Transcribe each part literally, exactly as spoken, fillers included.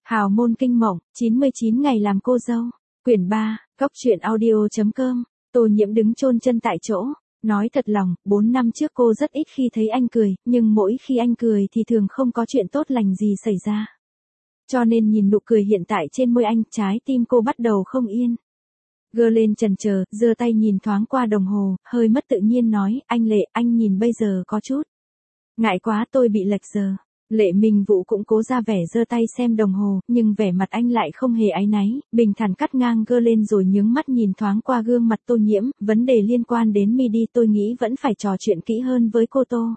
Hào môn kinh mộng, chín mươi chín ngày làm cô dâu. Quyển ba, Cốc truyện audio.com. Tô Nhiễm đứng chôn chân tại chỗ. Nói thật lòng, bốn năm trước cô rất ít khi thấy anh cười, nhưng mỗi khi anh cười thì thường không có chuyện tốt lành gì xảy ra. Cho nên nhìn nụ cười hiện tại trên môi anh, trái tim cô bắt đầu không yên. Gơ lên chần chờ, giơ tay nhìn thoáng qua đồng hồ, hơi mất tự nhiên nói, anh Lệ, anh nhìn bây giờ có chút. Ngại quá tôi bị lệch giờ. Lệ Minh Vũ cũng cố ra vẻ giơ tay xem đồng hồ, nhưng vẻ mặt anh lại không hề áy náy, bình thản cắt ngang gơ lên rồi nhướng mắt nhìn thoáng qua gương mặt Tô Nhiễm, vấn đề liên quan đến mi đi tôi nghĩ vẫn phải trò chuyện kỹ hơn với cô Tô.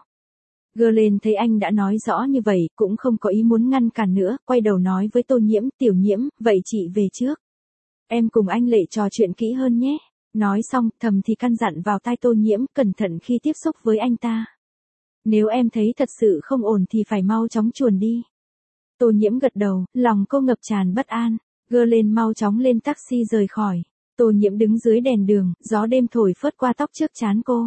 Gơ lên thấy anh đã nói rõ như vậy, cũng không có ý muốn ngăn cản nữa, quay đầu nói với Tô Nhiễm, Tiểu Nhiễm, vậy chị về trước. Em cùng anh Lệ trò chuyện kỹ hơn nhé. Nói xong, thầm thì căn dặn vào tai Tô Nhiễm, cẩn thận khi tiếp xúc với anh ta. Nếu em thấy thật sự không ổn thì phải mau chóng chuồn đi. Tô Nhiễm gật đầu, lòng cô ngập tràn bất an, gơ lên mau chóng lên taxi rời khỏi. Tô Nhiễm đứng dưới đèn đường, gió đêm thổi phớt qua tóc trước trán cô.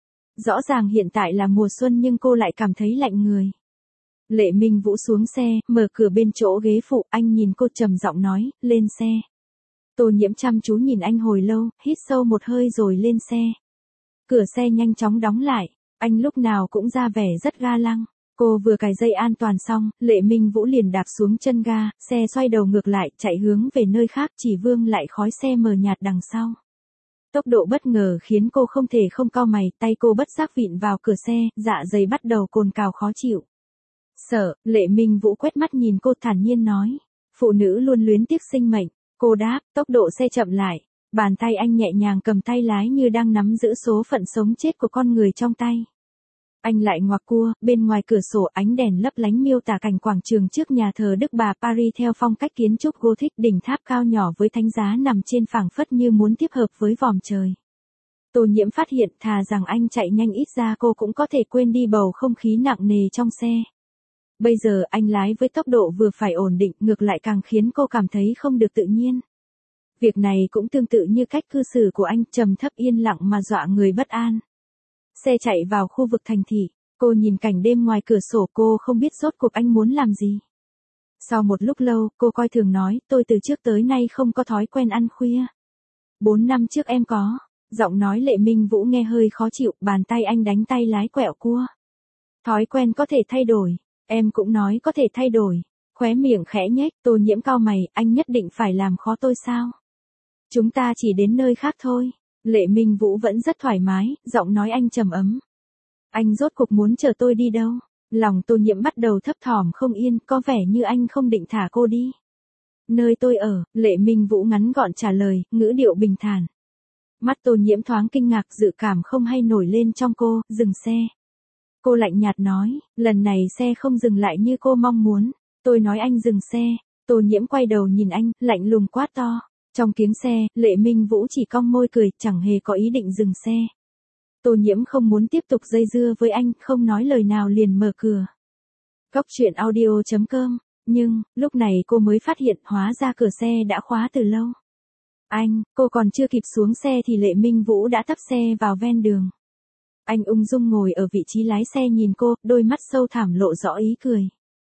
Rõ ràng hiện tại là mùa xuân nhưng cô lại cảm thấy lạnh người. Lệ Minh Vũ xuống xe, mở cửa bên chỗ ghế phụ, anh nhìn cô trầm giọng nói, lên xe. Tô Nhiễm chăm chú nhìn anh hồi lâu, hít sâu một hơi rồi lên xe. Cửa xe nhanh chóng đóng lại. Anh lúc nào cũng ra vẻ rất ga lăng. Cô vừa cài dây an toàn xong, Lệ Minh Vũ liền đạp xuống chân ga, xe xoay đầu ngược lại, chạy hướng về nơi khác, chỉ vương lại khói xe mờ nhạt đằng sau. Tốc độ bất ngờ khiến cô không thể không cau mày, tay cô bất giác vịn vào cửa xe, dạ dày bắt đầu cồn cào khó chịu. Sợ, Lệ Minh Vũ quét mắt nhìn cô thản nhiên nói. Phụ nữ luôn luyến tiếc sinh mệnh. Cô đáp, tốc độ xe chậm lại. Bàn tay anh nhẹ nhàng cầm tay lái như đang nắm giữ số phận sống chết của con người trong tay. Anh lại ngoặc cua, bên ngoài cửa sổ ánh đèn lấp lánh miêu tả cảnh quảng trường trước nhà thờ Đức Bà Paris theo phong cách kiến trúc Gothic, đỉnh tháp cao nhỏ với thánh giá nằm trên phảng phất như muốn tiếp hợp với vòm trời. Tô Nhiễm phát hiện thà rằng anh chạy nhanh ít ra cô cũng có thể quên đi bầu không khí nặng nề trong xe. Bây giờ anh lái với tốc độ vừa phải ổn định, ngược lại càng khiến cô cảm thấy không được tự nhiên. Việc này cũng tương tự như cách cư xử của anh, trầm thấp yên lặng mà dọa người bất an. Xe chạy vào khu vực thành thị, cô nhìn cảnh đêm ngoài cửa sổ, cô không biết rốt cuộc anh muốn làm gì. Sau một lúc lâu, cô coi thường nói, tôi từ trước tới nay không có thói quen ăn khuya. Bốn năm trước em có. Giọng nói Lệ Minh Vũ nghe hơi khó chịu, bàn tay anh đánh tay lái quẹo cua. Thói quen có thể thay đổi, em cũng nói có thể thay đổi. Khóe miệng khẽ nhếch, Tô Nhiễm cau mày, anh nhất định phải làm khó tôi sao? Chúng ta chỉ đến nơi khác thôi. Lệ Minh Vũ vẫn rất thoải mái, giọng nói anh trầm ấm. Anh rốt cuộc muốn chờ tôi đi đâu? Lòng Tô Nhiễm bắt đầu thấp thỏm không yên, có vẻ như anh không định thả cô đi. Nơi tôi ở, Lệ Minh Vũ ngắn gọn trả lời, ngữ điệu bình thản. Mắt Tô Nhiễm thoáng kinh ngạc, dự cảm không hay nổi lên trong cô, dừng xe. Cô lạnh nhạt nói, lần này xe không dừng lại như cô mong muốn. Tôi nói anh dừng xe. Tô Nhiễm quay đầu nhìn anh, lạnh lùng quát to. Trong kiếng xe, Lệ Minh Vũ chỉ cong môi cười, chẳng hề có ý định dừng xe. Tô Nhiễm không muốn tiếp tục dây dưa với anh, không nói lời nào liền mở cửa. Cốc truyện audio.com. Nhưng, lúc này cô mới phát hiện hóa ra cửa xe đã khóa từ lâu. Anh, cô còn chưa kịp xuống xe thì Lệ Minh Vũ đã tấp xe vào ven đường. Anh ung dung ngồi ở vị trí lái xe nhìn cô, đôi mắt sâu thẳm lộ rõ ý cười.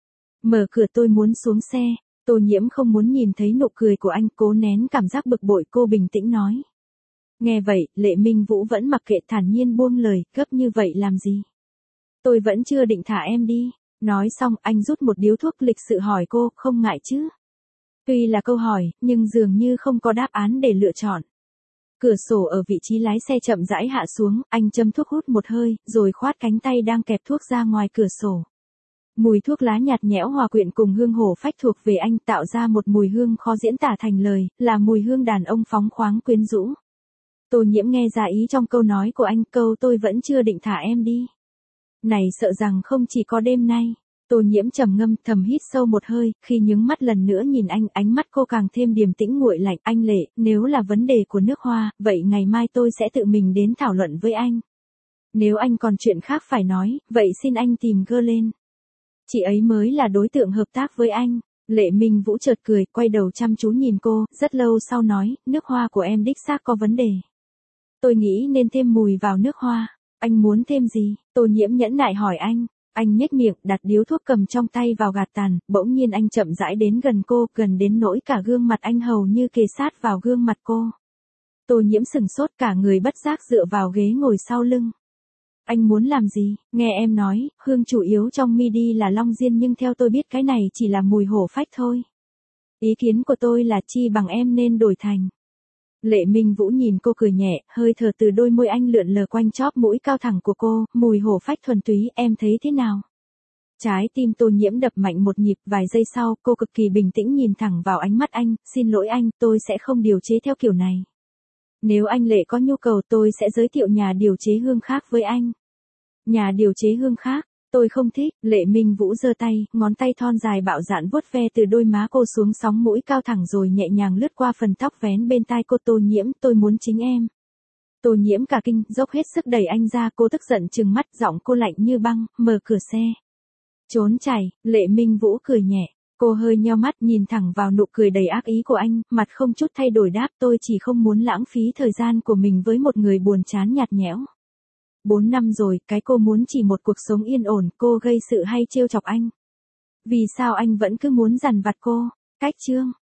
Mở cửa, tôi muốn xuống xe. Tô Nhiễm không muốn nhìn thấy nụ cười của anh, cố nén cảm giác bực bội, cô bình tĩnh nói. Nghe vậy, Lệ Minh Vũ vẫn mặc kệ, thản nhiên buông lời, gấp như vậy làm gì? Tôi vẫn chưa định thả em đi. Nói xong, anh rút một điếu thuốc, lịch sự hỏi cô, không ngại chứ? Tuy là câu hỏi, nhưng dường như không có đáp án để lựa chọn. Cửa sổ ở vị trí lái xe chậm rãi hạ xuống, anh châm thuốc hút một hơi, rồi khoát cánh tay đang kẹp thuốc ra ngoài cửa sổ. Mùi thuốc lá nhạt nhẽo hòa quyện cùng hương hổ phách thuộc về anh, tạo ra một mùi hương khó diễn tả thành lời, là mùi hương đàn ông phóng khoáng quyến rũ. Tô Nhiễm nghe ra ý trong câu nói của anh, câu tôi vẫn chưa định thả em đi. Này sợ rằng không chỉ có đêm nay. Tô Nhiễm trầm ngâm, thầm hít sâu một hơi, khi nhướng mắt lần nữa nhìn anh, ánh mắt cô càng thêm điềm tĩnh nguội lạnh. Anh Lệ, nếu là vấn đề của nước hoa, vậy ngày mai tôi sẽ tự mình đến thảo luận với anh. Nếu anh còn chuyện khác phải nói, vậy xin anh tìm gơ lên. Chị ấy mới là đối tượng hợp tác với anh. Lệ Minh Vũ chợt cười, quay đầu chăm chú nhìn cô, rất lâu sau nói, nước hoa của em đích xác có vấn đề. Tôi nghĩ nên thêm mùi vào nước hoa. Anh muốn thêm gì? Tô Nhiễm nhẫn nại hỏi anh. Anh nhếch miệng, đặt điếu thuốc cầm trong tay vào gạt tàn, bỗng nhiên anh chậm rãi đến gần cô, gần đến nỗi cả gương mặt anh hầu như kề sát vào gương mặt cô. Tô Nhiễm sừng sốt, cả người bất giác dựa vào ghế ngồi sau lưng. Anh muốn làm gì? Nghe em nói, hương chủ yếu trong midi là long diên nhưng theo tôi biết cái này chỉ là mùi hổ phách thôi. Ý kiến của tôi là chi bằng em nên đổi thành. Lệ Minh Vũ nhìn cô cười nhẹ, hơi thở từ đôi môi anh lượn lờ quanh chóp mũi cao thẳng của cô, mùi hổ phách thuần túy, em thấy thế nào? Trái tim Tô Nhiễm đập mạnh một nhịp, vài giây sau, cô cực kỳ bình tĩnh nhìn thẳng vào ánh mắt anh, xin lỗi anh, tôi sẽ không điều chế theo kiểu này. Nếu anh Lệ có nhu cầu tôi sẽ giới thiệu nhà điều chế hương khác với anh. Nhà điều chế hương khác, tôi không thích. Lệ Minh Vũ giơ tay, ngón tay thon dài bạo dạn vuốt ve từ đôi má cô xuống sóng mũi cao thẳng rồi nhẹ nhàng lướt qua phần tóc vén bên tai cô. Tô Nhiễm, tôi muốn chính em. Tô Nhiễm cả kinh, dốc hết sức đẩy anh ra, cô tức giận trừng mắt, giọng cô lạnh như băng, mở cửa xe. Trốn chạy. Lệ Minh Vũ cười nhẹ. Cô hơi nheo mắt nhìn thẳng vào nụ cười đầy ác ý của anh, mặt không chút thay đổi đáp, tôi chỉ không muốn lãng phí thời gian của mình với một người buồn chán nhạt nhẽo. Bốn năm rồi, cái cô muốn chỉ một cuộc sống yên ổn, cô gây sự hay trêu chọc anh. Vì sao anh vẫn cứ muốn dằn vặt cô? Cách chương.